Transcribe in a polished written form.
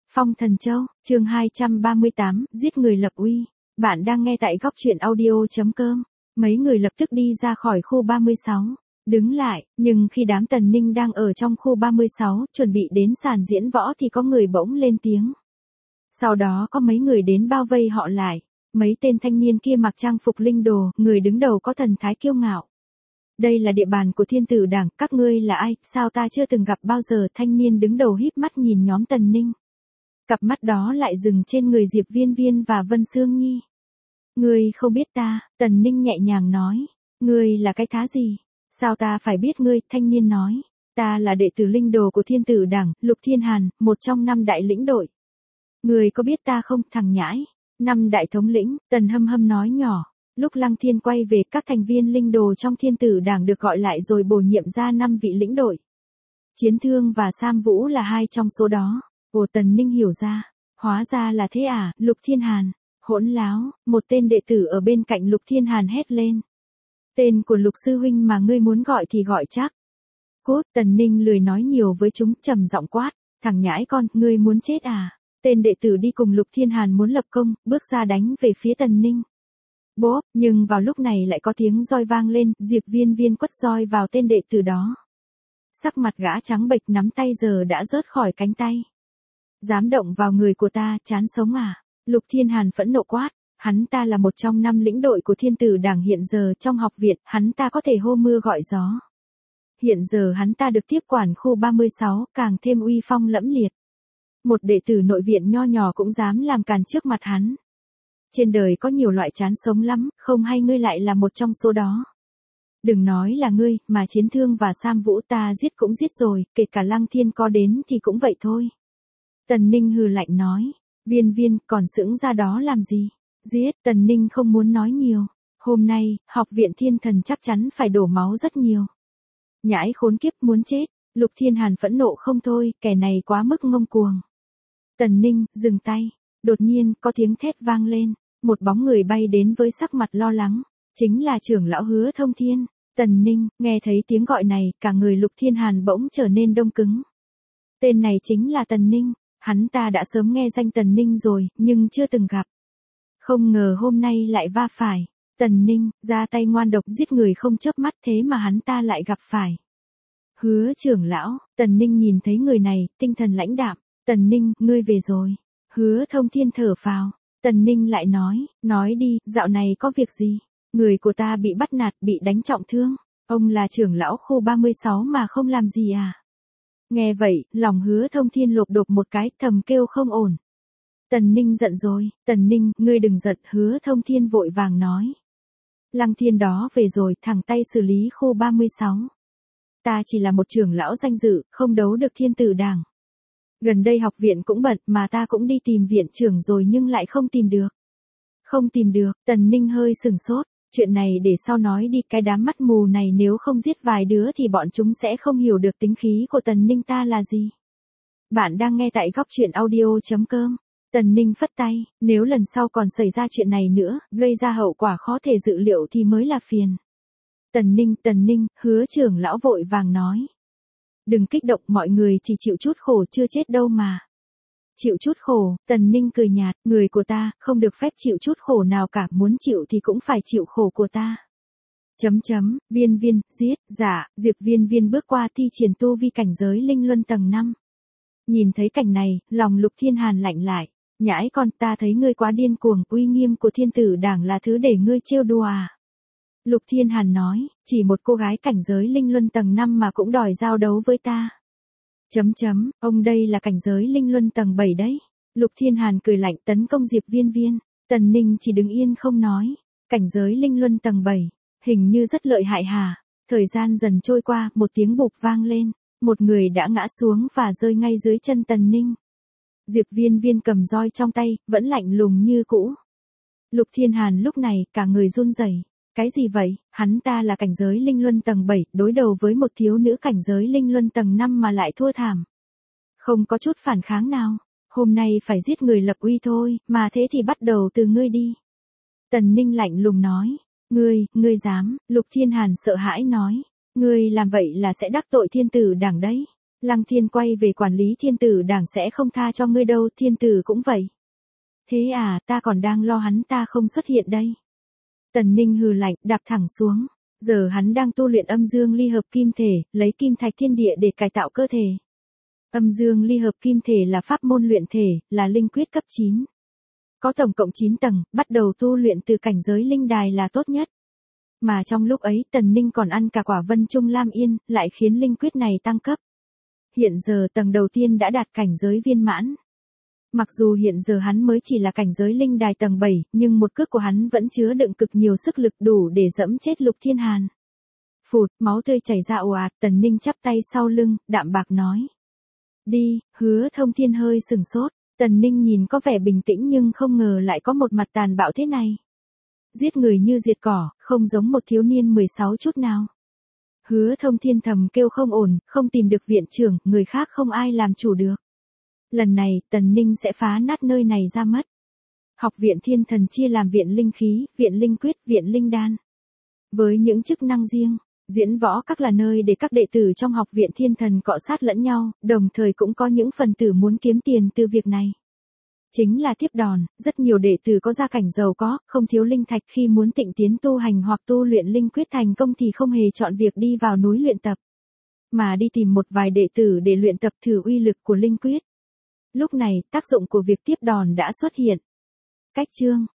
Phong Thần Châu, chương 238, giết người lập uy. Bạn đang nghe tại góc truyện audio.com. Mấy người lập tức đi ra khỏi khu 36. Đứng lại, nhưng khi đám Tần Ninh đang ở trong khu 36, chuẩn bị đến sàn diễn võ thì có người bỗng lên tiếng. Sau đó có mấy người đến bao vây họ lại. Mấy tên thanh niên kia mặc trang phục linh đồ, người đứng đầu có thần thái kiêu ngạo. Đây là địa bàn của Thiên Tử Đảng, các ngươi là ai, sao ta chưa từng gặp bao giờ? Thanh niên đứng đầu híp mắt nhìn nhóm Tần Ninh. Cặp mắt đó lại dừng trên người Diệp Viên Viên và Vân Sương Nhi. Ngươi không biết ta, Tần Ninh nhẹ nhàng nói. Ngươi là cái thá gì? Sao ta phải biết ngươi? Thanh niên nói. Ta là đệ tử linh đồ của Thiên Tử Đảng, Lục Thiên Hàn, một trong 5 đại lĩnh đội. Ngươi có biết ta không, thằng nhãi? 5 đại thống lĩnh, Tần Hâm Hâm nói nhỏ. Lúc Lăng Thiên quay về, các thành viên linh đồ trong Thiên Tử Đảng được gọi lại rồi bổ nhiệm ra 5 vị lĩnh đội. Chiến Thương và Sam Vũ là 2 trong số đó. Ồ, Tần Ninh hiểu ra. Hóa ra là thế à? Lục Thiên Hàn. Hỗn láo, một tên đệ tử ở bên cạnh Lục Thiên Hàn hét lên. Tên của Lục sư huynh mà ngươi muốn gọi thì gọi chắc. Cút, Tần Ninh lười nói nhiều với chúng, trầm giọng quát. Thằng nhãi con, ngươi muốn chết à? Tên đệ tử đi cùng Lục Thiên Hàn muốn lập công, bước ra đánh về phía Tần Ninh. Bốp, nhưng vào lúc này lại có tiếng roi vang lên, Diệp Viên Viên quất roi vào tên đệ tử đó. Sắc mặt gã trắng bệch, nắm tay giờ đã rớt khỏi cánh tay. Dám động vào người của ta, chán sống à? Lục Thiên Hàn phẫn nộ quát, hắn ta là một trong 5 lĩnh đội của Thiên Tử Đảng hiện giờ trong học viện, hắn ta có thể hô mưa gọi gió. Hiện giờ hắn ta được tiếp quản khu 36, càng thêm uy phong lẫm liệt. Một đệ tử nội viện nho nhỏ cũng dám làm càn trước mặt hắn. Trên đời có nhiều loại chán sống lắm, không hay ngươi lại là một trong số đó. Đừng nói là ngươi, mà Chiến Thương và Sam Vũ ta giết cũng giết rồi, kể cả Lăng Thiên có đến thì cũng vậy thôi. Tần Ninh hừ lạnh nói, Viên Viên còn sững ra đó làm gì? Giết, Tần Ninh không muốn nói nhiều. Hôm nay, học viện Thiên Thần chắc chắn phải đổ máu rất nhiều. Nhãi khốn kiếp muốn chết, Lục Thiên Hàn phẫn nộ không thôi, kẻ này quá mức ngông cuồng. Tần Ninh, dừng tay. Đột nhiên, có tiếng thét vang lên, một bóng người bay đến với sắc mặt lo lắng, chính là trưởng lão Hứa Thông Thiên. Tần Ninh, nghe thấy tiếng gọi này, cả người Lục Thiên Hàn bỗng trở nên đông cứng. Tên này chính là Tần Ninh, hắn ta đã sớm nghe danh Tần Ninh rồi, nhưng chưa từng gặp. Không ngờ hôm nay lại va phải. Tần Ninh, ra tay ngoan độc giết người không chớp mắt, thế mà hắn ta lại gặp phải. Hứa trưởng lão, Tần Ninh nhìn thấy người này, tinh thần lãnh đạm. Tần Ninh, ngươi về rồi. Hứa Thông Thiên thở phào. Tần Ninh lại nói đi, dạo này có việc gì? Người của ta bị bắt nạt, bị đánh trọng thương. Ông là trưởng lão khu 36 mà không làm gì à? Nghe vậy, lòng Hứa Thông Thiên lột đột một cái, thầm kêu không ổn. Tần Ninh giận rồi. Tần Ninh, ngươi đừng giận, Hứa Thông Thiên vội vàng nói. Lăng Thiên đó về rồi, thẳng tay xử lý khu 36. Ta chỉ là một trưởng lão danh dự, không đấu được Thiên Tử Đảng. Gần đây học viện cũng bận, mà ta cũng đi tìm viện trưởng rồi nhưng lại không tìm được. Không tìm được, Tần Ninh hơi sửng sốt. Chuyện này để sau nói đi, cái đám mắt mù này nếu không giết vài đứa thì bọn chúng sẽ không hiểu được tính khí của Tần Ninh ta là gì. Bạn đang nghe tại góc truyện audio.com. Tần Ninh phất tay, nếu lần sau còn xảy ra chuyện này nữa, gây ra hậu quả khó thể dự liệu thì mới là phiền. Tần Ninh, Hứa trưởng lão vội vàng nói. Đừng kích động, mọi người chỉ chịu chút khổ chưa chết đâu mà. Chịu chút khổ, Tần Ninh cười nhạt, người của ta, không được phép chịu chút khổ nào cả, muốn chịu thì cũng phải chịu khổ của ta. Viên Viên, giết, dạ, Diệp Viên Viên bước qua thi triển tu vi cảnh giới linh luân tầng 5. Nhìn thấy cảnh này, lòng Lục Thiên Hàn lạnh lại. Nhãi con, ta thấy ngươi quá điên cuồng, uy nghiêm của Thiên Tử Đảng là thứ để ngươi trêu đùa à? Lục Thiên Hàn nói, chỉ một cô gái cảnh giới linh luân tầng 5 mà cũng đòi giao đấu với ta. Ông đây là cảnh giới linh luân tầng 7 đấy. Lục Thiên Hàn cười lạnh tấn công Diệp Viên Viên. Tần Ninh chỉ đứng yên không nói. Cảnh giới linh luân tầng 7, hình như rất lợi hại hả? Thời gian dần trôi qua, một tiếng bụp vang lên. Một người đã ngã xuống và rơi ngay dưới chân Tần Ninh. Diệp Viên Viên cầm roi trong tay, vẫn lạnh lùng như cũ. Lục Thiên Hàn lúc này, cả người run rẩy. Cái gì vậy? Hắn ta là cảnh giới linh luân tầng 7, đối đầu với một thiếu nữ cảnh giới linh luân tầng 5 mà lại thua thảm. Không có chút phản kháng nào. Hôm nay phải giết người lập uy thôi, mà thế thì bắt đầu từ ngươi đi. Tần Ninh lạnh lùng nói. Ngươi dám? Lục Thiên Hàn sợ hãi nói. Ngươi làm vậy là sẽ đắc tội Thiên Tử Đảng đấy. Lăng Thiên quay về quản lý Thiên Tử Đảng sẽ không tha cho ngươi đâu, Thiên Tử cũng vậy. Thế à, ta còn đang lo hắn ta không xuất hiện đây. Tần Ninh hừ lạnh, đạp thẳng xuống. Giờ hắn đang tu luyện âm dương ly hợp kim thể, lấy kim thạch thiên địa để cải tạo cơ thể. Âm dương ly hợp kim thể là pháp môn luyện thể, là linh quyết cấp 9. Có tổng cộng 9 tầng, bắt đầu tu luyện từ cảnh giới linh đài là tốt nhất. Mà trong lúc ấy Tần Ninh còn ăn cả quả Vân Trung Lam Yên, lại khiến linh quyết này tăng cấp. Hiện giờ tầng đầu tiên đã đạt cảnh giới viên mãn. Mặc dù hiện giờ hắn mới chỉ là cảnh giới linh đài tầng 7, nhưng một cước của hắn vẫn chứa đựng cực nhiều sức lực đủ để dẫm chết Lục Thiên Hàn. Phụt, máu tươi chảy ra ồ ạt, Tần Ninh chắp tay sau lưng, đạm bạc nói. Đi, Hứa Thông Thiên hơi sừng sốt, Tần Ninh nhìn có vẻ bình tĩnh nhưng không ngờ lại có một mặt tàn bạo thế này. Giết người như diệt cỏ, không giống một thiếu niên 16 chút nào. Hứa Thông Thiên thầm kêu không ổn, không tìm được viện trưởng, người khác không ai làm chủ được. Lần này, Tần Ninh sẽ phá nát nơi này ra mất. Học viện Thiên Thần chia làm viện linh khí, viện linh quyết, viện linh đan. Với những chức năng riêng, diễn võ các là nơi để các đệ tử trong học viện Thiên Thần cọ sát lẫn nhau, đồng thời cũng có những phần tử muốn kiếm tiền từ việc này. Chính là tiếp đòn, rất nhiều đệ tử có gia cảnh giàu có, không thiếu linh thạch khi muốn tịnh tiến tu hành hoặc tu luyện linh quyết thành công thì không hề chọn việc đi vào núi luyện tập, mà đi tìm một vài đệ tử để luyện tập thử uy lực của linh quyết. Lúc này, tác dụng của việc tiếp đòn đã xuất hiện. Cách chương